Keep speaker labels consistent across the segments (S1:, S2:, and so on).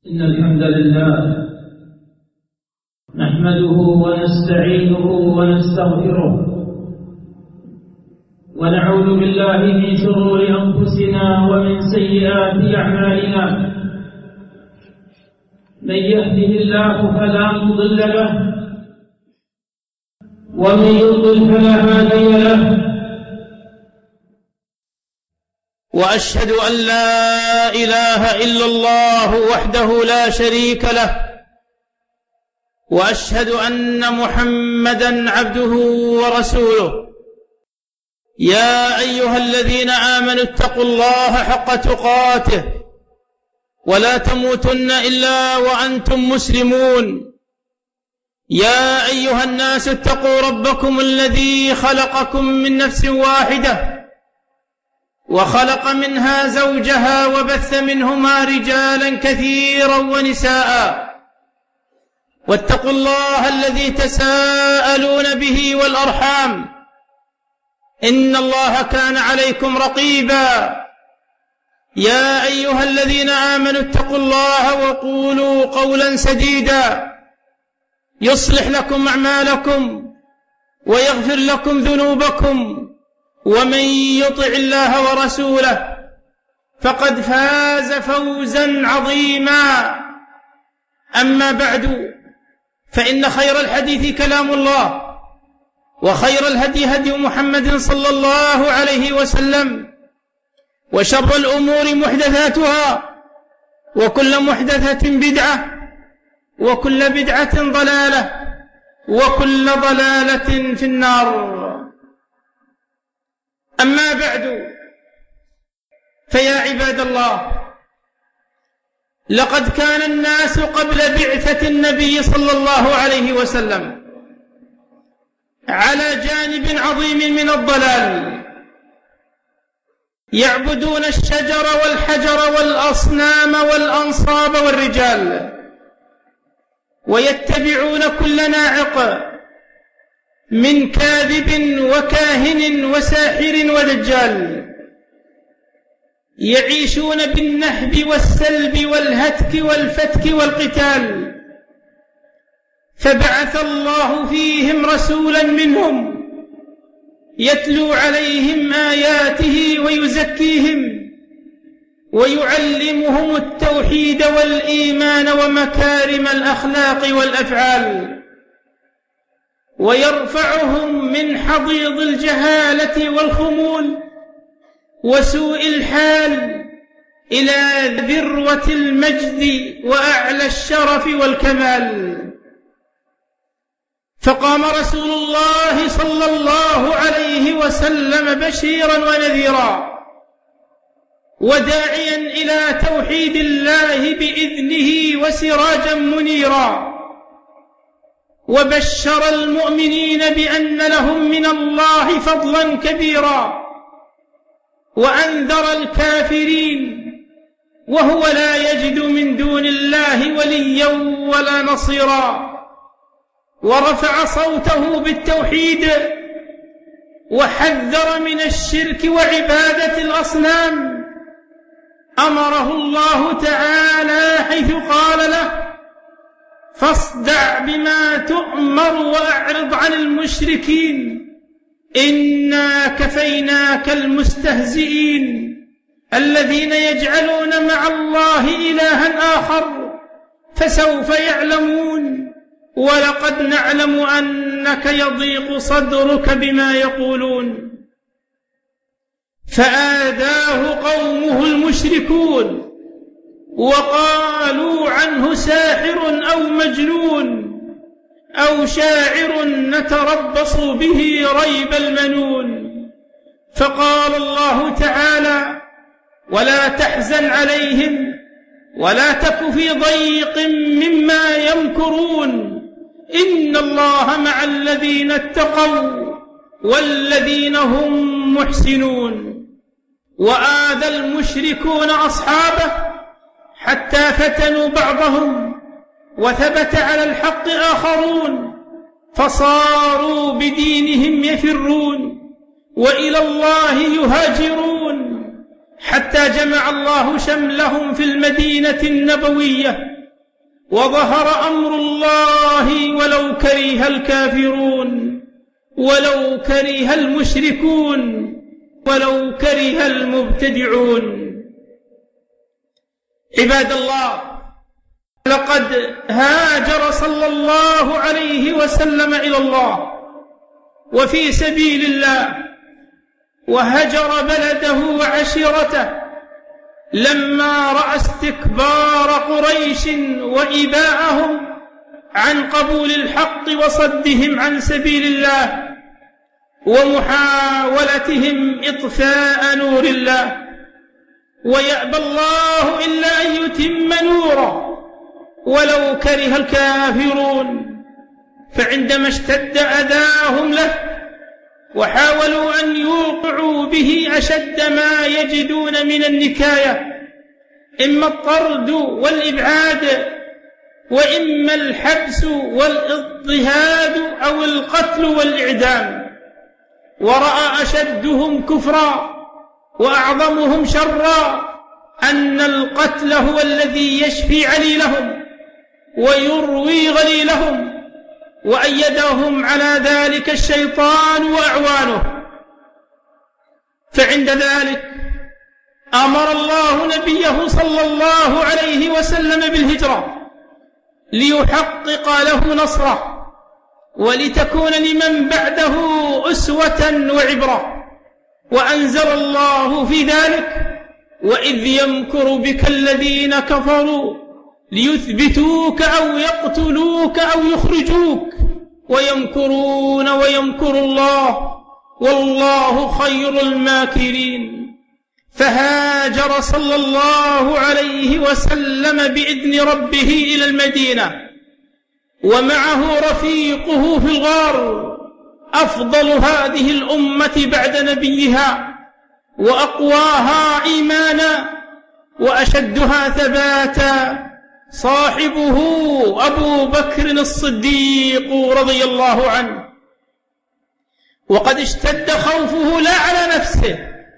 S1: إن الحمد لله نحمده ونستعينه ونستغفره ونعوذ بالله من شرور أنفسنا ومن سيئات أعمالنا. من يهده الله فلا مضل له ومن يضلل فلا هادي له.
S2: وأشهد أن لا إله إلا الله وحده لا شريك له، وأشهد أن محمدًا عبده ورسوله. يا أيها الذين آمنوا اتقوا الله حق تقاته ولا تموتن إلا وأنتم مسلمون. يا أيها الناس اتقوا ربكم الذي خلقكم من نفس واحدة وخلق منها زوجها وبث منهما رجالا كثيرا ونساء. واتقوا الله الذي تساءلون به والأرحام، إن الله كان عليكم رقيبا. يا أيها الذين آمنوا اتقوا الله وقولوا قولا سديدا يصلح لكم أعمالكم ويغفر لكم ذنوبكم، ومن يطع الله ورسوله فقد فاز فوزا عظيما. أما بعد، فإن خير الحديث كلام الله، وخير الهدي هدي محمد صلى الله عليه وسلم، وشر الأمور محدثاتها، وكل محدثة بدعة، وكل بدعة ضلالة، وكل ضلالة في النار. أما بعد، فيا عباد الله، لقد كان الناس قبل بعثة النبي صلى الله عليه وسلم على جانب عظيم من الضلال، يعبدون الشجر والحجر والأصنام والأنصاب والرجال، ويتبعون كل ناعق من كاذب وكاهن وساحر ودجال، يعيشون بالنهب والسلب والهتك والفتك والقتال. فبعث الله فيهم رسولا منهم يتلو عليهم آياته ويزكيهم ويعلمهم التوحيد والإيمان ومكارم الأخلاق والأفعال، ويرفعهم من حضيض الجهالة والخمول وسوء الحال إلى ذروة المجد وأعلى الشرف والكمال. فقام رسول الله صلى الله عليه وسلم بشيرا ونذيرا، وداعيا إلى توحيد الله بإذنه وسراجا منيرا، وبشر المؤمنين بأن لهم من الله فضلا كبيرا، وأنذر الكافرين وهو لا يجد من دون الله وليا ولا نصيرا، ورفع صوته بالتوحيد، وحذر من الشرك وعبادة الأصنام. أمره الله تعالى حيث قال له: فاصدع بما تؤمر وأعرض عن المشركين إنا كفيناك المستهزئين الذين يجعلون مع الله إلها آخر فسوف يعلمون. ولقد نعلم أنك يضيق صدرك بما يقولون. فآذاه قومه المشركون وقالوا عنه ساحر أو مجنون أو شاعر نتربص به ريب المنون. فقال الله تعالى: ولا تحزن عليهم ولا تك في ضيق مما يمكرون، إن الله مع الذين اتقوا والذين هم محسنون. وآذى المشركون أصحابه حتى فتنوا بعضهم، وثبت على الحق آخرون، فصاروا بدينهم يفرون وإلى الله يهاجرون، حتى جمع الله شملهم في المدينة النبوية وظهر أمر الله ولو كره الكافرون، ولو كره المشركون، ولو كره المبتدعون. عباد الله، لقد هاجر صلى الله عليه وسلم إلى الله وفي سبيل الله، وهجر بلده وعشيرته لما رأى استكبار قريش وإباءهم عن قبول الحق وصدهم عن سبيل الله ومحاولتهم إطفاء نور الله، ويأبى الله إلا أن يتم نوره ولو كره الكافرون. فعندما اشتد أذاهم له وحاولوا أن يوقعوا به أشد ما يجدون من النكاية، إما الطرد والإبعاد، وإما الحبس والاضطهاد أو القتل والإعدام، ورأى أشدهم كفرا وأعظمهم شرا أن القتل هو الذي يشفي عليلهم ويروي غليلهم، وأيدهم على ذلك الشيطان وأعوانه. فعند ذلك أمر الله نبيه صلى الله عليه وسلم بالهجرة ليحقق له نصره ولتكون لمن بعده أسوة وعبرة. وأنزل الله في ذلك: وإذ يمكر بك الذين كفروا ليثبتوك أو يقتلوك أو يخرجوك ويمكرون ويمكر الله والله خير الماكرين. فهاجر صلى الله عليه وسلم بإذن ربه إلى المدينة، ومعه رفيقه في الغار، أفضل هذه الأمة بعد نبيها، وأقواها إيمانا، وأشدها ثباتا، صاحبه أبو بكر الصديق رضي الله عنه. وقد اشتد خوفه لا على نفسه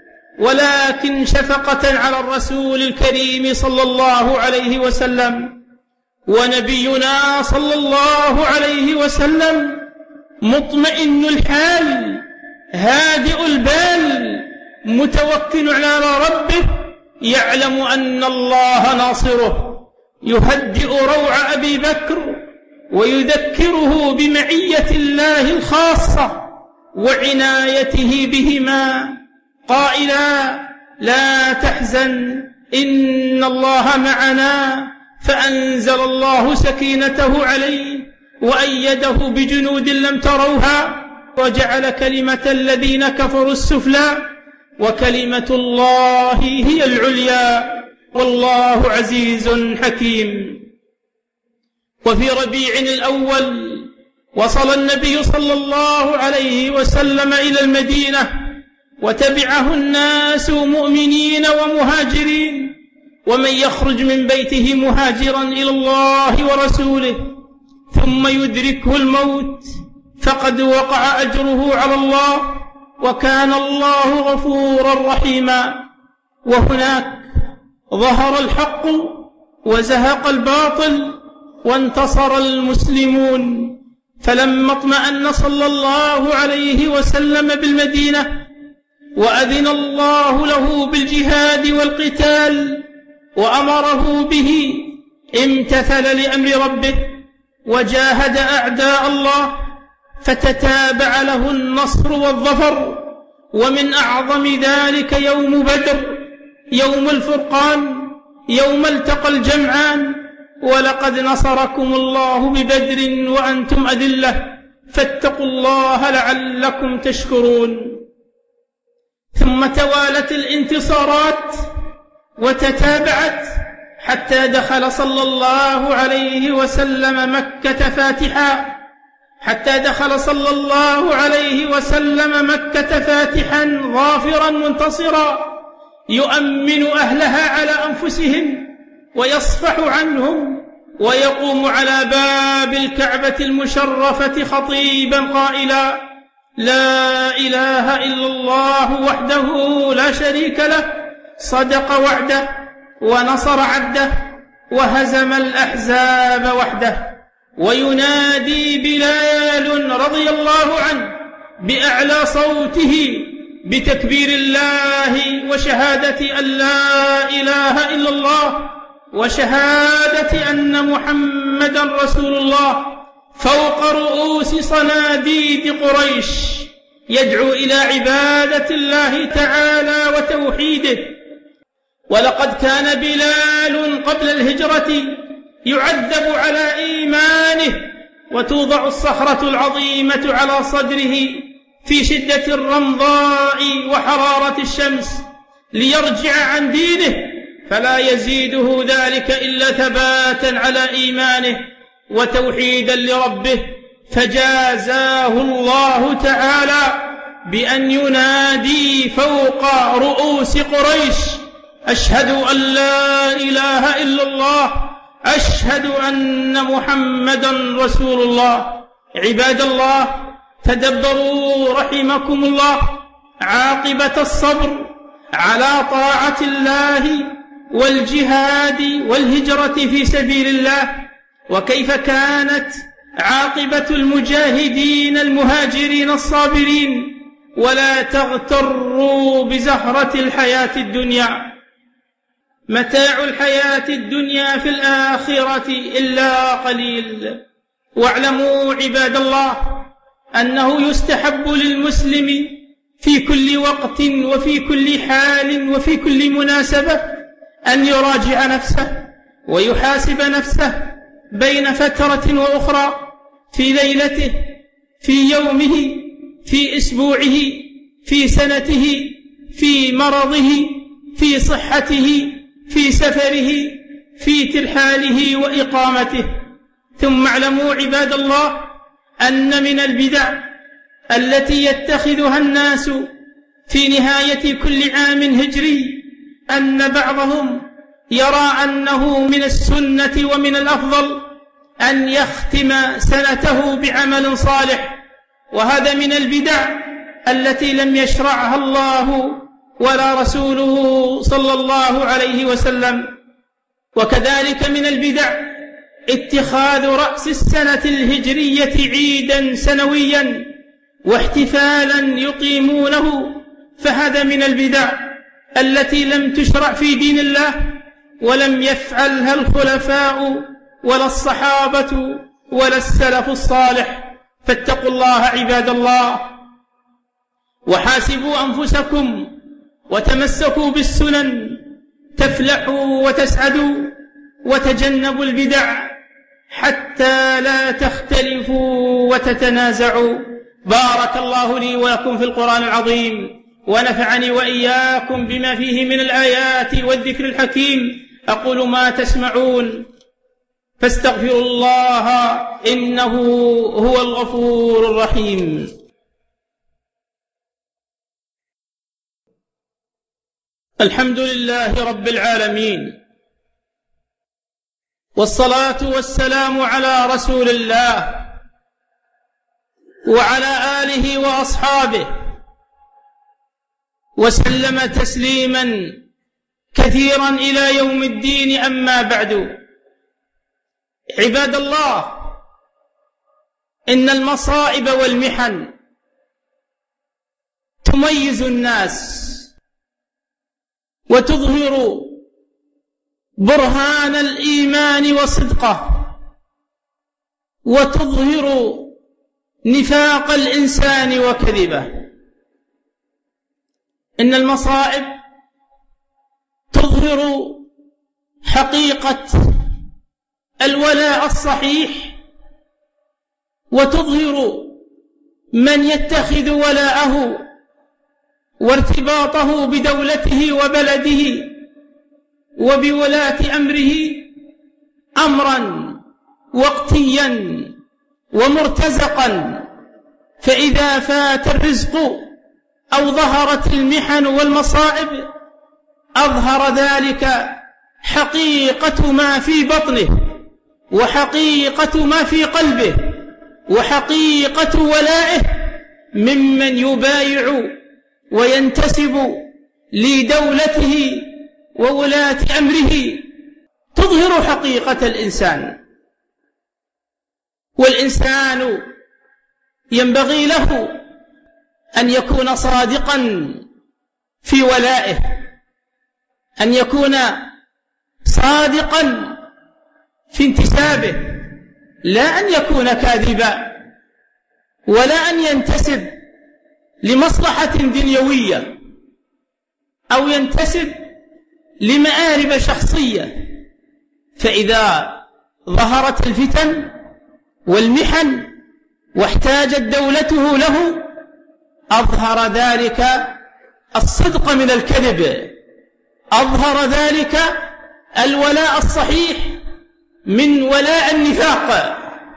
S2: ولكن شفقة على الرسول الكريم صلى الله عليه وسلم. ونبينا صلى الله عليه وسلم مطمئن الحال هادئ البال متوكل على ربه، يعلم أن الله ناصره، يهدئ روع أبي بكر ويذكره بمعية الله الخاصة وعنايته بهما، قائلا: لا تحزن إن الله معنا. فأنزل الله سكينته عليه وأيده بجنود لم تروها، وجعل كلمة الذين كفروا السفلى وكلمة الله هي العليا والله عزيز حكيم. وفي ربيع الأول وصل النبي صلى الله عليه وسلم إلى المدينة، وتبعه الناس مؤمنين ومهاجرين، ومن يخرج من بيته مهاجرا إلى الله ورسوله ثم يدركه الموت فقد وقع أجره على الله، وكان الله غفورا رحيما. وهناك ظهر الحق وزهق الباطل وانتصر المسلمون. فلما اطمأن صلى الله عليه وسلم بالمدينة وأذن الله له بالجهاد والقتال وأمره به، امتثل لأمر ربه وجاهد أعداء الله، فتتابع له النصر والظفر. ومن أعظم ذلك يوم بدر، يوم الفرقان، يوم التقى الجمعان. ولقد نصركم الله ببدر وأنتم أذلة فاتقوا الله لعلكم تشكرون. ثم توالت الانتصارات وتتابعت حتى دخل صلى الله عليه وسلم مكة فاتحا، حتى دخل صلى الله عليه وسلم مكة فاتحا ظافرا منتصرا، يؤمن أهلها على أنفسهم ويصفح عنهم، ويقوم على باب الكعبة المشرفة خطيبا قائلا: لا إله إلا الله وحده لا شريك له، صدق وعده ونصر عبده وهزم الأحزاب وحده. وينادي بلال رضي الله عنه بأعلى صوته بتكبير الله وشهادة أن لا إله إلا الله وشهادة أن محمدا رسول الله فوق رؤوس صناديد قريش، يدعو إلى عبادة الله تعالى وتوحيده. ولقد كان بلال قبل الهجرة يعذب على إيمانه، وتوضع الصخرة العظيمة على صدره في شدة الرمضاء وحرارة الشمس ليرجع عن دينه، فلا يزيده ذلك إلا ثباتا على إيمانه وتوحيدا لربه. فجازاه الله تعالى بأن ينادي فوق رؤوس قريش: أشهد أن لا إله إلا الله، أشهد أن محمدا رسول الله. عباد الله، تدبروا رحمكم الله عاقبة الصبر على طاعة الله والجهاد والهجرة في سبيل الله، وكيف كانت عاقبة المجاهدين المهاجرين الصابرين. ولا تغتروا بزهرة الحياة الدنيا، متاع الحياة الدنيا في الآخرة إلا قليل. واعلموا عباد الله أنه يستحب للمسلم في كل وقت وفي كل حال وفي كل مناسبة أن يراجع نفسه ويحاسب نفسه بين فترة وأخرى، في ليلته، في يومه، في أسبوعه، في سنته، في مرضه، في صحته، في سفره، في ترحاله وإقامته. ثم اعلموا عباد الله أن من البدع التي يتخذها الناس في نهاية كل عام هجري أن بعضهم يرى أنه من السنة ومن الأفضل أن يختم سنته بعمل صالح، وهذا من البدع التي لم يشرعها الله ولا رسوله صلى الله عليه وسلم. وكذلك من البدع اتخاذ رأس السنة الهجرية عيدا سنويا واحتفالا يقيمونه، فهذا من البدع التي لم تشرع في دين الله ولم يفعلها الخلفاء ولا الصحابة ولا السلف الصالح. فاتقوا الله عباد الله، وحاسبوا أنفسكم وتمسكوا بالسنن تفلحوا وتسعدوا، وتجنبوا البدع حتى لا تختلفوا وتتنازعوا. بارك الله لي ولكم في القرآن العظيم، ونفعني وإياكم بما فيه من الآيات والذكر الحكيم. أقول ما تسمعون، فاستغفروا الله إنه هو الغفور الرحيم. الحمد لله رب العالمين، والصلاة والسلام على رسول الله وعلى آله وأصحابه وسلم تسليما كثيرا إلى يوم الدين. أما بعد، عباد الله، إن المصائب والمحن تميز الناس وتظهر برهان الإيمان وصدقه، وتظهر نفاق الإنسان وكذبه. إن المصائب تظهر حقيقة الولاء الصحيح، وتظهر من يتخذ ولاءه وارتباطه بدولته وبلده وبولاة أمره أمرا وقتيا ومرتزقا. فإذا فات الرزق أو ظهرت المحن والمصائب أظهر ذلك حقيقة ما في بطنه، وحقيقة ما في قلبه، وحقيقة ولائه ممن يبايع وينتسب لدولته وولاة أمره. تظهر حقيقة الإنسان، والإنسان ينبغي له أن يكون صادقا في ولائه، أن يكون صادقا في انتسابه، لا أن يكون كاذبا، ولا أن ينتسب لمصلحة دنيوية أو ينتسب لمآرب شخصية. فإذا ظهرت الفتن والمحن واحتاجت دولته له أظهر ذلك الصدق من الكذب، أظهر ذلك الولاء الصحيح من ولاء النفاق.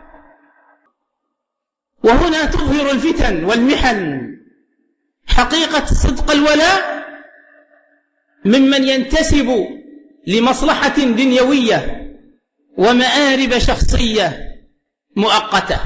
S2: وهنا تظهر الفتن والمحن حقيقة صدق الولاء ممن ينتسب لمصلحة دنيوية ومآرب شخصية مؤقتة.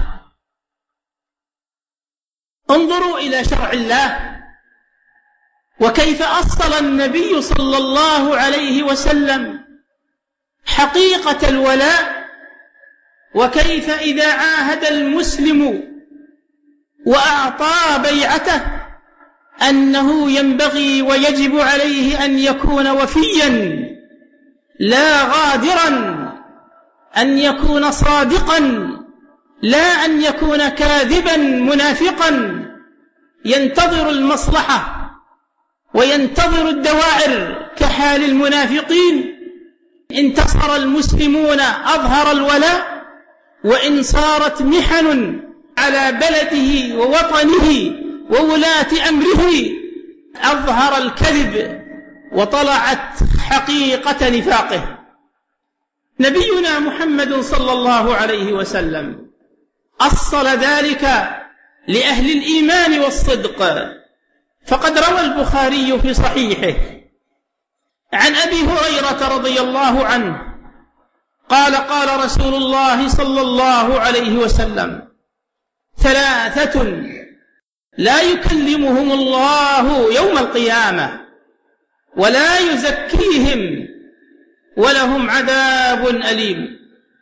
S2: انظروا إلى شرع الله وكيف أصل النبي صلى الله عليه وسلم حقيقة الولاء، وكيف إذا عاهد المسلم وأعطى بيعته أنه ينبغي ويجب عليه أن يكون وفيا لا غادرا، أن يكون صادقا، لا أن يكون كاذبا منافقا ينتظر المصلحة وينتظر الدوائر كحال المنافقين. انتصر المسلمون أظهر الولاء، وإن صارت محن على بلده ووطنه وولاة أمره أظهر الكذب وطلعت حقيقة نفاقه. نبينا محمد صلى الله عليه وسلم أصل ذلك لأهل الإيمان والصدق، فقد روى البخاري في صحيحه عن أبي هريرة رضي الله عنه قال قال رسول الله صلى الله عليه وسلم: ثلاثة لا يكلمهم الله يوم القيامة ولا يزكيهم ولهم عذاب أليم: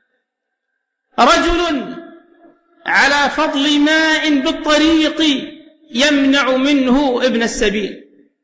S2: رجل على فضل ماء بالطريق يمنع منه ابن السبيل،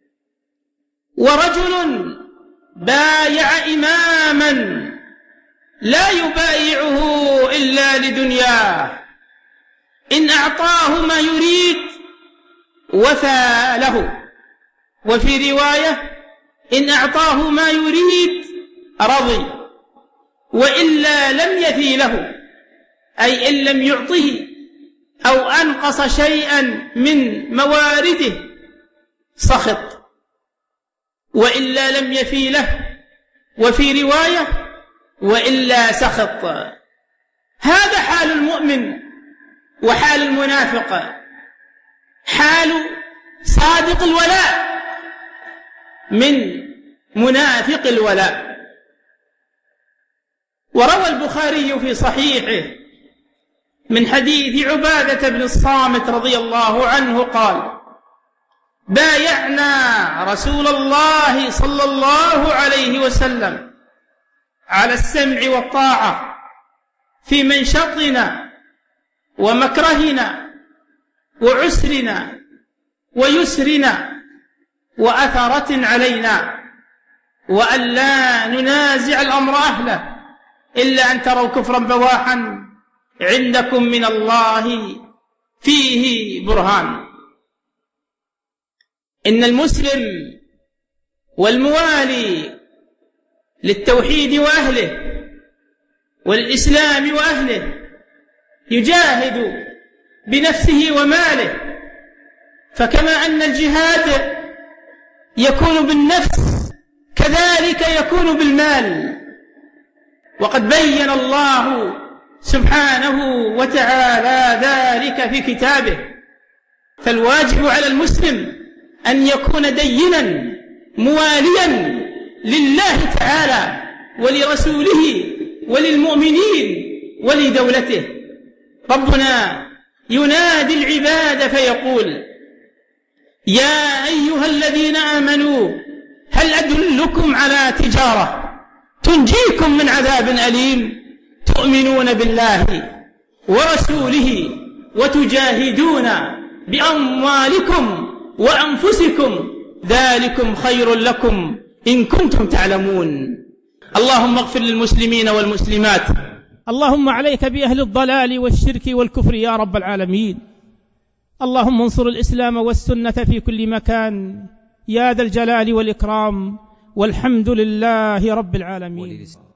S2: ورجل بايع إماما لا يبايعه إلا لدنياه، إن أعطاه ما يريد وفى له، وفي رواية: إن أعطاه ما يريد رضي، وإلا لم يفي له، أي إن لم يعطه أو أنقص شيئا من موارده سخط، وإلا لم يفي له، وفي رواية: وإلا سخط. هذا حال المؤمن وحال المنافق، حال صادق الولاء من منافق الولاء. وروى البخاري في صحيحه من حديث عبادة بن الصامت رضي الله عنه قال: بايعنا رسول الله صلى الله عليه وسلم على السمع والطاعة في منشطنا ومكرهنا وعسرنا ويسرنا وأثرة علينا، وأن لا ننازع الأمر أهله إلا أن تروا كفرا بواحا عندكم من الله فيه برهان. إن المسلم والموالي للتوحيد وأهله والإسلام وأهله يجاهد بنفسه وماله، فكما أن الجهاد يكون بالنفس كذلك يكون بالمال، وقد بين الله سبحانه وتعالى ذلك في كتابه. فالواجب على المسلم أن يكون دينا مواليا لله تعالى ولرسوله وللمؤمنين ولدولته. ربنا ينادي العباد فيقول: يا أيها الذين آمنوا هل أدلكم على تجارة تنجيكم من عذاب أليم، تؤمنون بالله ورسوله وتجاهدون بأموالكم وأنفسكم، ذلكم خير لكم إن كنتم تعلمون. اللهم اغفر للمسلمين والمسلمات.
S1: اللهم عليك بأهل الضلال والشرك والكفر يا رب العالمين. اللهم انصر الإسلام والسنة في كل مكان يا ذا الجلال والإكرام، والحمد لله رب العالمين.